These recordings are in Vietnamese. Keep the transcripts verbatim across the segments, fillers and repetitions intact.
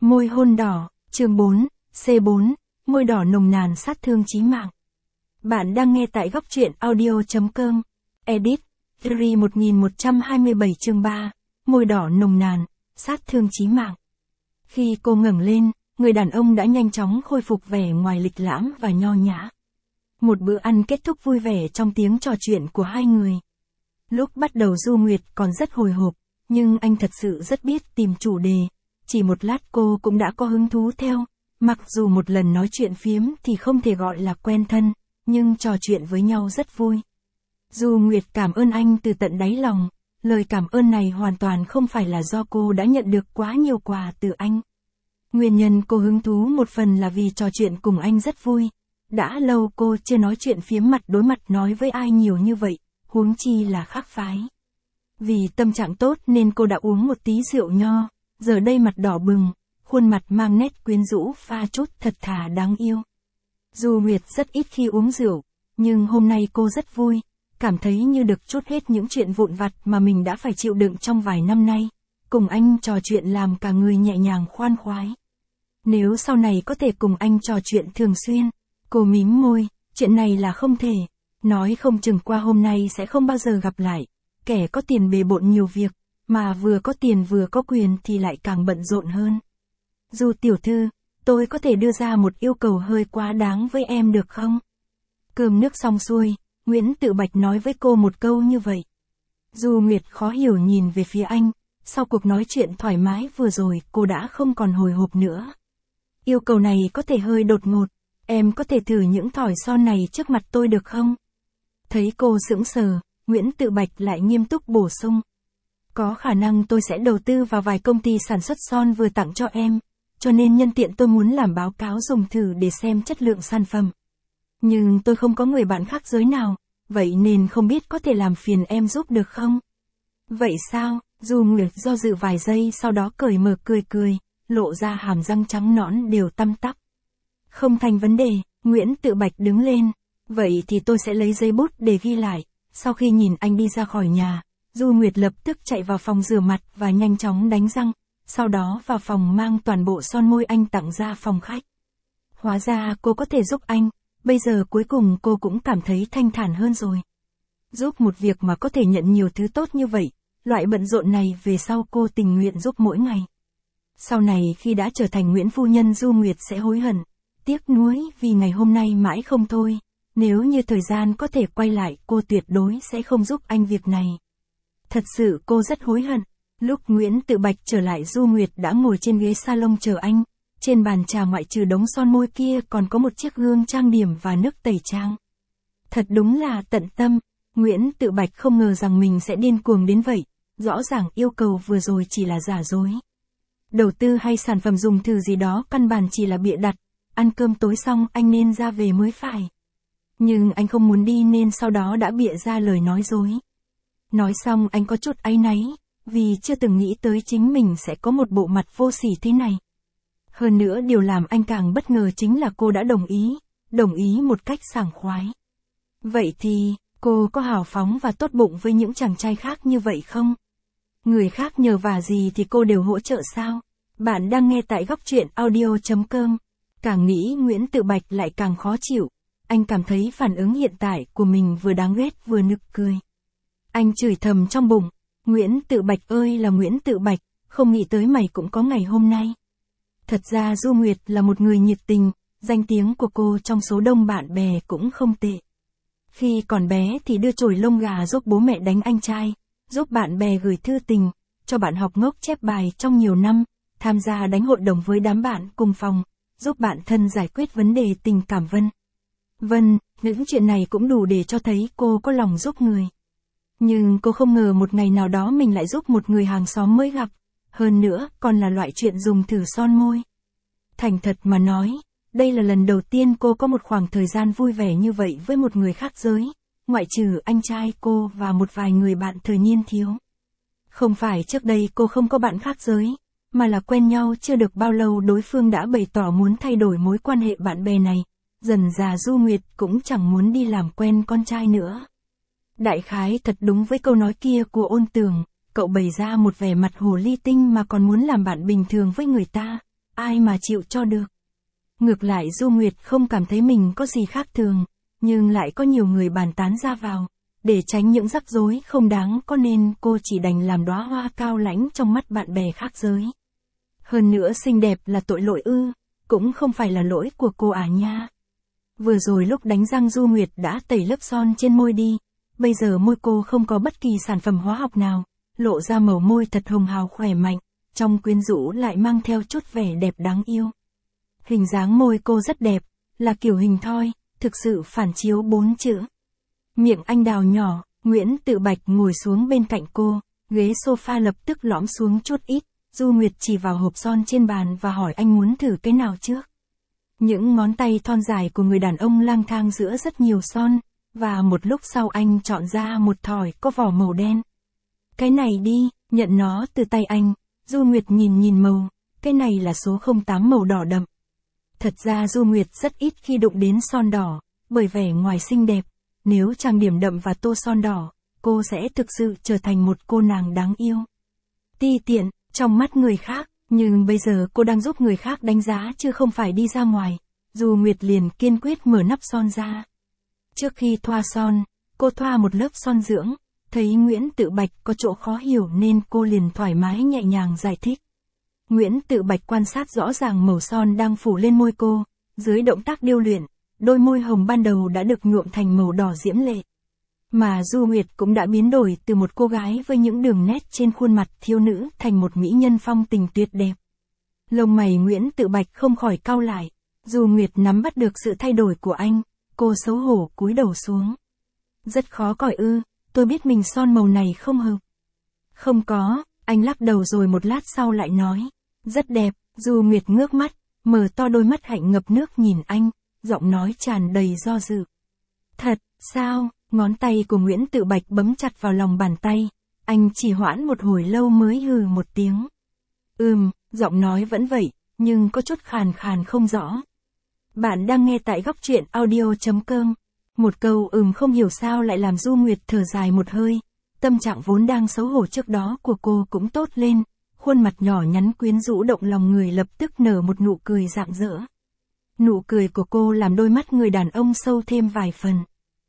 Môi hôn đỏ, chương bốn, C bốn, môi đỏ nồng nàn sát thương chí mạng. Bạn đang nghe tại góc truyện audio.com. Edit, Series một nghìn một trăm hai mươi bảy chương ba, môi đỏ nồng nàn, sát thương chí mạng. Khi cô ngẩng lên, người đàn ông đã nhanh chóng khôi phục vẻ ngoài lịch lãm và nho nhã. Một bữa ăn kết thúc vui vẻ trong tiếng trò chuyện của hai người. Lúc bắt đầu Du Nguyệt còn rất hồi hộp, nhưng anh thật sự rất biết tìm chủ đề. Chỉ một lát cô cũng đã có hứng thú theo, mặc dù một lần nói chuyện phiếm thì không thể gọi là quen thân, nhưng trò chuyện với nhau rất vui. Du Nguyệt cảm ơn anh từ tận đáy lòng, lời cảm ơn này hoàn toàn không phải là do cô đã nhận được quá nhiều quà từ anh. Nguyên nhân cô hứng thú một phần là vì trò chuyện cùng anh rất vui. Đã lâu cô chưa nói chuyện phiếm mặt đối mặt nói với ai nhiều như vậy, huống chi là khác phái. Vì tâm trạng tốt nên cô đã uống một tí rượu nho, giờ đây mặt đỏ bừng, khuôn mặt mang nét quyến rũ pha chút thật thà đáng yêu. Du Nguyệt rất ít khi uống rượu, nhưng hôm nay cô rất vui, cảm thấy như được trút hết những chuyện vụn vặt mà mình đã phải chịu đựng trong vài năm nay. Cùng anh trò chuyện làm cả người nhẹ nhàng khoan khoái. Nếu sau này có thể cùng anh trò chuyện thường xuyên, cô mím môi, chuyện này là không thể, nói không chừng qua hôm nay sẽ không bao giờ gặp lại. Kẻ có tiền bề bộn nhiều việc, mà vừa có tiền vừa có quyền thì lại càng bận rộn hơn. Du tiểu thư, tôi có thể đưa ra một yêu cầu hơi quá đáng với em được không? Cơm nước xong xuôi, Nguyễn Tự Bạch nói với cô một câu như vậy. Du Nguyệt khó hiểu nhìn về phía anh, sau cuộc nói chuyện thoải mái vừa rồi cô đã không còn hồi hộp nữa. Yêu cầu này có thể hơi đột ngột, em có thể thử những thỏi son này trước mặt tôi được không? Thấy cô sững sờ, Nguyễn Tự Bạch lại nghiêm túc bổ sung. Có khả năng tôi sẽ đầu tư vào vài công ty sản xuất son vừa tặng cho em, cho nên nhân tiện tôi muốn làm báo cáo dùng thử để xem chất lượng sản phẩm. Nhưng tôi không có người bạn khác giới nào, vậy nên không biết có thể làm phiền em giúp được không? Vậy sao? Du Nguyệt do dự vài giây sau đó cởi mở cười cười, lộ ra hàm răng trắng nõn đều tăm tắp. Không thành vấn đề, Nguyễn Tự Bạch đứng lên. Vậy thì tôi sẽ lấy giấy bút để ghi lại. Sau khi nhìn anh đi ra khỏi nhà, Du Nguyệt lập tức chạy vào phòng rửa mặt và nhanh chóng đánh răng, sau đó vào phòng mang toàn bộ son môi anh tặng ra phòng khách. Hóa ra cô có thể giúp anh, bây giờ cuối cùng cô cũng cảm thấy thanh thản hơn rồi. Giúp một việc mà có thể nhận nhiều thứ tốt như vậy, loại bận rộn này về sau cô tình nguyện giúp mỗi ngày. Sau này khi đã trở thành Nguyễn phu nhân Du Nguyệt sẽ hối hận, tiếc nuối vì ngày hôm nay mãi không thôi. Nếu như thời gian có thể quay lại cô tuyệt đối sẽ không giúp anh việc này. Thật sự cô rất hối hận. Lúc Nguyễn Tự Bạch trở lại Du Nguyệt đã ngồi trên ghế salon chờ anh. Trên bàn trà ngoại trừ đống son môi kia còn có một chiếc gương trang điểm và nước tẩy trang. Thật đúng là tận tâm. Nguyễn Tự Bạch không ngờ rằng mình sẽ điên cuồng đến vậy. Rõ ràng yêu cầu vừa rồi chỉ là giả dối. Đầu tư hay sản phẩm dùng thử gì đó căn bản chỉ là bịa đặt. Ăn cơm tối xong anh nên ra về mới phải. Nhưng anh không muốn đi nên sau đó đã bịa ra lời nói dối. Nói xong anh có chút áy náy, vì chưa từng nghĩ tới chính mình sẽ có một bộ mặt vô sỉ thế này. Hơn nữa điều làm anh càng bất ngờ chính là cô đã đồng ý, đồng ý một cách sảng khoái. Vậy thì, cô có hào phóng và tốt bụng với những chàng trai khác như vậy không? Người khác nhờ vả gì thì cô đều hỗ trợ sao? Bạn đang nghe tại góc truyện audio.com. Càng nghĩ Nguyễn Tự Bạch lại càng khó chịu. Anh cảm thấy phản ứng hiện tại của mình vừa đáng ghét vừa nực cười. Anh chửi thầm trong bụng, Nguyễn Tự Bạch ơi là Nguyễn Tự Bạch, không nghĩ tới mày cũng có ngày hôm nay. Thật ra Du Nguyệt là một người nhiệt tình, danh tiếng của cô trong số đông bạn bè cũng không tệ. Khi còn bé thì đưa chổi lông gà giúp bố mẹ đánh anh trai, giúp bạn bè gửi thư tình, cho bạn học ngốc chép bài trong nhiều năm, tham gia đánh hội đồng với đám bạn cùng phòng, giúp bạn thân giải quyết vấn đề tình cảm vân. Vâng, những chuyện này cũng đủ để cho thấy cô có lòng giúp người. Nhưng cô không ngờ một ngày nào đó mình lại giúp một người hàng xóm mới gặp, hơn nữa còn là loại chuyện dùng thử son môi. Thành thật mà nói, đây là lần đầu tiên cô có một khoảng thời gian vui vẻ như vậy với một người khác giới, ngoại trừ anh trai cô và một vài người bạn thời niên thiếu. Không phải trước đây cô không có bạn khác giới, mà là quen nhau chưa được bao lâu đối phương đã bày tỏ muốn thay đổi mối quan hệ bạn bè này. Dần già Du Nguyệt cũng chẳng muốn đi làm quen con trai nữa. Đại khái thật đúng với câu nói kia của Ôn Tường, cậu bày ra một vẻ mặt hồ ly tinh mà còn muốn làm bạn bình thường với người ta. ai mà chịu cho được. Ngược lại Du Nguyệt không cảm thấy mình có gì khác thường, nhưng lại có nhiều người bàn tán ra vào. Để tránh những rắc rối không đáng có nên cô chỉ đành làm đóa hoa cao lãnh trong mắt bạn bè khác giới. Hơn nữa xinh đẹp là tội lỗi ư, cũng không phải là lỗi của cô à nha. Vừa rồi lúc đánh răng Du Nguyệt đã tẩy lớp son trên môi đi, bây giờ môi cô không có bất kỳ sản phẩm hóa học nào, lộ ra màu môi thật hồng hào khỏe mạnh, trong quyến rũ lại mang theo chút vẻ đẹp đáng yêu. Hình dáng môi cô rất đẹp, là kiểu hình thoi, thực sự phản chiếu bốn chữ. Miệng anh đào nhỏ, Nguyễn Tự Bạch ngồi xuống bên cạnh cô, ghế sofa lập tức lõm xuống chút ít, Du Nguyệt chỉ vào hộp son trên bàn và hỏi anh muốn thử cái nào trước. Những ngón tay thon dài của người đàn ông lang thang giữa rất nhiều son, và một lúc sau anh chọn ra một thỏi có vỏ màu đen. Cái này đi, nhận nó từ tay anh, Du Nguyệt nhìn nhìn màu, cái này là số không tám màu đỏ đậm. Thật ra Du Nguyệt rất ít khi đụng đến son đỏ, bởi vẻ ngoài xinh đẹp, nếu trang điểm đậm và tô son đỏ, cô sẽ thực sự trở thành một cô nàng đáng yêu. Ti tiện, trong mắt người khác, nhưng bây giờ cô đang giúp người khác đánh giá chứ không phải đi ra ngoài. Du Nguyệt liền kiên quyết mở nắp son ra. Trước khi thoa son, cô thoa một lớp son dưỡng, thấy Nguyễn Tự Bạch có chỗ khó hiểu nên cô liền thoải mái nhẹ nhàng giải thích. Nguyễn Tự Bạch quan sát rõ ràng màu son đang phủ lên môi cô, dưới động tác điêu luyện, đôi môi hồng ban đầu đã được nhuộm thành màu đỏ diễm lệ. Mà Du Nguyệt cũng đã biến đổi từ một cô gái với những đường nét trên khuôn mặt thiếu nữ thành một mỹ nhân phong tình tuyệt đẹp. Lông mày Nguyễn Tự Bạch không khỏi cau lại, Du Nguyệt nắm bắt được sự thay đổi của anh, cô xấu hổ cúi đầu xuống. Rất khó coi ư, tôi biết mình son màu này không hợp. Không có, anh lắc đầu rồi một lát sau lại nói. Rất đẹp, Du Nguyệt ngước mắt, mở to đôi mắt hạnh ngập nước nhìn anh, giọng nói tràn đầy do dự. Thật, sao? Ngón tay của Nguyễn Tự Bạch bấm chặt vào lòng bàn tay, anh chỉ hoãn một hồi lâu mới hừ một tiếng. Ừm, giọng nói vẫn vậy, nhưng có chút khàn khàn không rõ. Bạn đang nghe tại góc truyện audio chấm com. Một câu ừm không hiểu sao lại làm Du Nguyệt thở dài một hơi, tâm trạng vốn đang xấu hổ trước đó của cô cũng tốt lên, khuôn mặt nhỏ nhắn quyến rũ động lòng người lập tức nở một nụ cười rạng rỡ. Nụ cười của cô làm đôi mắt người đàn ông sâu thêm vài phần.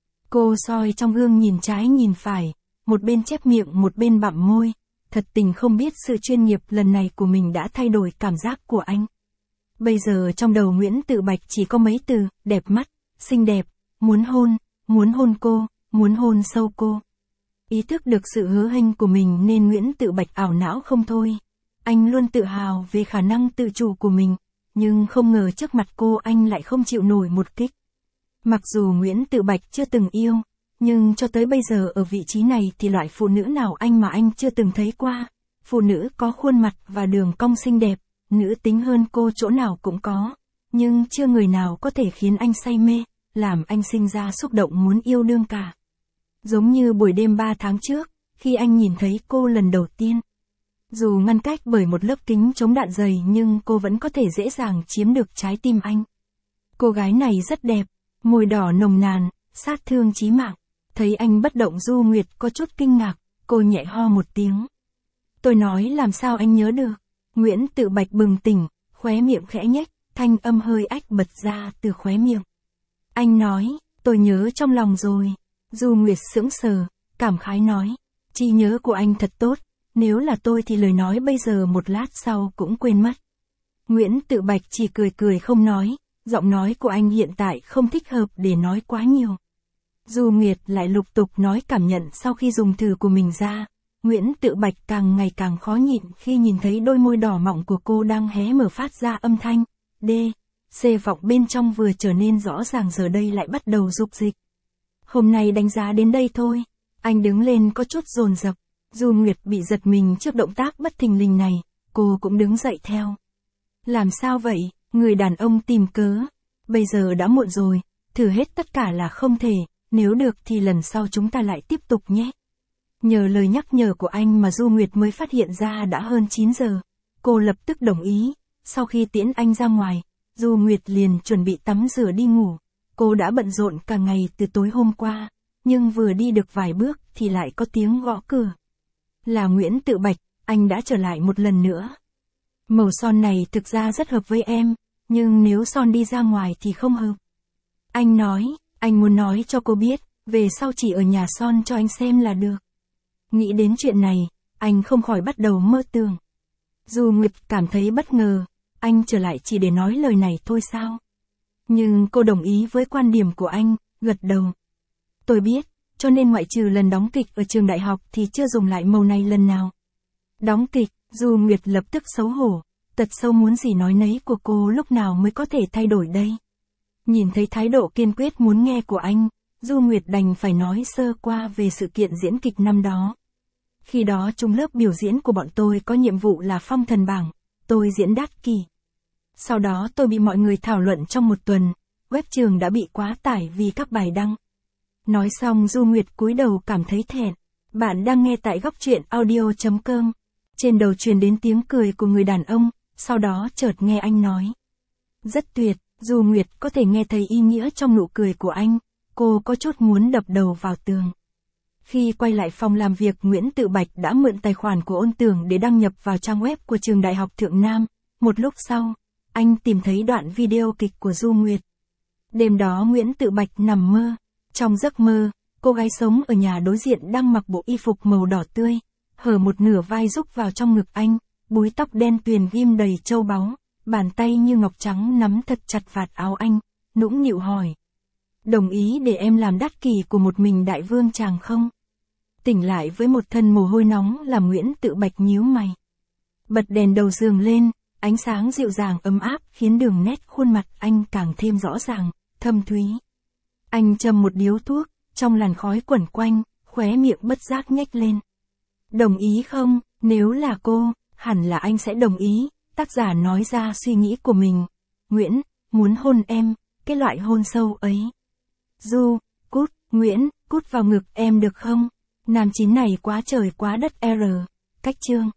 Cô soi trong gương nhìn trái nhìn phải, một bên chép miệng một bên bặm môi, thật tình không biết sự chuyên nghiệp lần này của mình đã thay đổi cảm giác của anh. Bây giờ trong đầu Nguyễn Tự Bạch chỉ có mấy từ, đẹp mắt, xinh đẹp, muốn hôn, muốn hôn cô, muốn hôn sâu cô. Ý thức được sự hứa hênh của mình nên Nguyễn Tự Bạch ảo não không thôi. Anh luôn tự hào về khả năng tự chủ của mình, nhưng không ngờ trước mặt cô anh lại không chịu nổi một kích. Mặc dù Nguyễn Tự Bạch chưa từng yêu, nhưng cho tới bây giờ ở vị trí này thì loại phụ nữ nào anh mà anh chưa từng thấy qua. Phụ nữ có khuôn mặt và đường cong xinh đẹp, nữ tính hơn cô chỗ nào cũng có, nhưng chưa người nào có thể khiến anh say mê, làm anh sinh ra xúc động muốn yêu đương cả. Giống như buổi đêm ba tháng trước, khi anh nhìn thấy cô lần đầu tiên. Dù ngăn cách bởi một lớp kính chống đạn dày nhưng cô vẫn có thể dễ dàng chiếm được trái tim anh. Cô gái này rất đẹp, môi đỏ nồng nàn, sát thương chí mạng. Thấy anh bất động Du Nguyệt có chút kinh ngạc, cô nhẹ ho một tiếng. Tôi nói làm sao anh nhớ được. Nguyễn Tự Bạch bừng tỉnh, khóe miệng khẽ nhếch, thanh âm hơi ách bật ra từ khóe miệng. Anh nói, tôi nhớ trong lòng rồi. Du Nguyệt sững sờ, cảm khái nói, trí nhớ của anh thật tốt, nếu là tôi thì lời nói bây giờ một lát sau cũng quên mất. Nguyễn Tự Bạch chỉ cười cười không nói, giọng nói của anh hiện tại không thích hợp để nói quá nhiều. Du Nguyệt lại lục tục nói cảm nhận sau khi dùng thử của mình ra, Nguyễn Tự Bạch càng ngày càng khó nhịn khi nhìn thấy đôi môi đỏ mọng của cô đang hé mở phát ra âm thanh, D, C vọng bên trong vừa trở nên rõ ràng giờ đây lại bắt đầu rục dịch. Hôm nay đánh giá đến đây thôi, anh đứng lên có chút dồn dập, Du Nguyệt bị giật mình trước động tác bất thình lình này, cô cũng đứng dậy theo. Làm sao vậy, người đàn ông tìm cớ, bây giờ đã muộn rồi, thử hết tất cả là không thể, nếu được thì lần sau chúng ta lại tiếp tục nhé. Nhờ lời nhắc nhở của anh mà Du Nguyệt mới phát hiện ra đã hơn chín giờ, cô lập tức đồng ý, sau khi tiễn anh ra ngoài, Du Nguyệt liền chuẩn bị tắm rửa đi ngủ. Cô đã bận rộn cả ngày từ tối hôm qua, nhưng vừa đi được vài bước thì lại có tiếng gõ cửa. Là Nguyễn Tự Bạch, anh đã trở lại một lần nữa. Màu son này thực ra rất hợp với em, nhưng nếu son đi ra ngoài thì không hợp. Anh nói, anh muốn nói cho cô biết, về sau chỉ ở nhà son cho anh xem là được. Nghĩ đến chuyện này, anh không khỏi bắt đầu mơ tưởng. Du Nguyệt cảm thấy bất ngờ, anh trở lại chỉ để nói lời này thôi sao? Nhưng cô đồng ý với quan điểm của anh, gật đầu. Tôi biết, cho nên ngoại trừ lần đóng kịch ở trường đại học thì chưa dùng lại màu này lần nào. Đóng kịch, Du Nguyệt lập tức xấu hổ, tật sâu muốn gì nói nấy của cô lúc nào mới có thể thay đổi đây. Nhìn thấy thái độ kiên quyết muốn nghe của anh, Du Nguyệt đành phải nói sơ qua về sự kiện diễn kịch năm đó. Khi đó chung lớp biểu diễn của bọn tôi có nhiệm vụ là phong thần bảng, tôi diễn Đát Kỷ. Sau đó tôi bị mọi người thảo luận trong một tuần, web trường đã bị quá tải vì các bài đăng. Nói xong Du Nguyệt cúi đầu cảm thấy thẹn. Bạn đang nghe tại góc truyện audio chấm com. Trên đầu truyền đến tiếng cười của người đàn ông, sau đó chợt nghe anh nói. Rất tuyệt, Du Nguyệt có thể nghe thấy ý nghĩa trong nụ cười của anh, cô có chút muốn đập đầu vào tường. Khi quay lại phòng làm việc, Nguyễn Tự Bạch đã mượn tài khoản của Ôn Tưởng để đăng nhập vào trang web của trường Đại học Thượng Nam. Một lúc sau, anh tìm thấy đoạn video kịch của Du Nguyệt. Đêm đó Nguyễn Tự Bạch nằm mơ. Trong giấc mơ, cô gái sống ở nhà đối diện đang mặc bộ y phục màu đỏ tươi, hở một nửa vai rúc vào trong ngực anh, búi tóc đen tuyền ghim đầy châu báu, bàn tay như ngọc trắng nắm thật chặt vạt áo anh, nũng nịu hỏi. Đồng ý để em làm Đát Kỷ của một mình đại vương chàng không? Tỉnh lại với một thân mồ hôi nóng làm Nguyễn Tự Bạch nhíu mày. Bật đèn đầu giường lên, ánh sáng dịu dàng ấm áp khiến đường nét khuôn mặt anh càng thêm rõ ràng, thâm thúy. Anh châm một điếu thuốc, trong làn khói quẩn quanh, khóe miệng bất giác nhếch lên. Đồng ý không? Nếu là cô, hẳn là anh sẽ đồng ý. Tác giả nói ra suy nghĩ của mình. Nguyễn, muốn hôn em, cái loại hôn sâu ấy. Du, cút, Nguyễn, cút vào ngực em được không? Nam chín này quá trời quá đất R. Cách chương.